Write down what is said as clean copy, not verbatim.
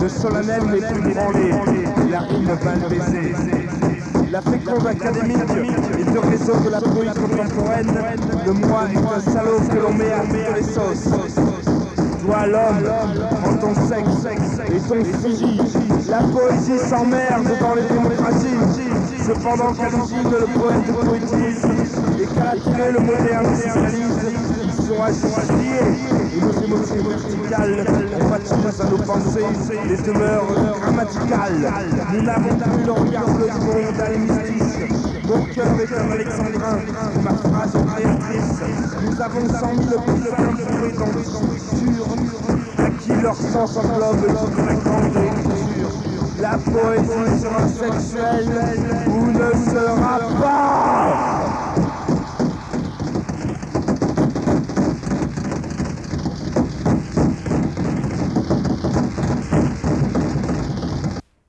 le solennel n'est plus branlé, la rime va le baiser. La féconde académique et de réseau de la poésie contemporaine, de moi est un salaud que l'on met à toutes les sauces. Toi l'homme, en ton sexe et ton fusil, la poésie s'emmerde dans les démocraties. Cependant qu'à l'usine le poète poétise et qu'à la télé le moderne s'analyse, ils sont associés et nos émotions verticales pâtissent à nos pensées les demeures grammaticales. Nous n'avons plus le regard bleu du monde à l'hémistique. Mon cœur est un alexandrin, ma phrase est créatrice. Nous avons 100 000 puissants entourés dans des structures à qui leur sens englobe toute la grande écriture. La poésie sera sexuelle ou ne sera pas.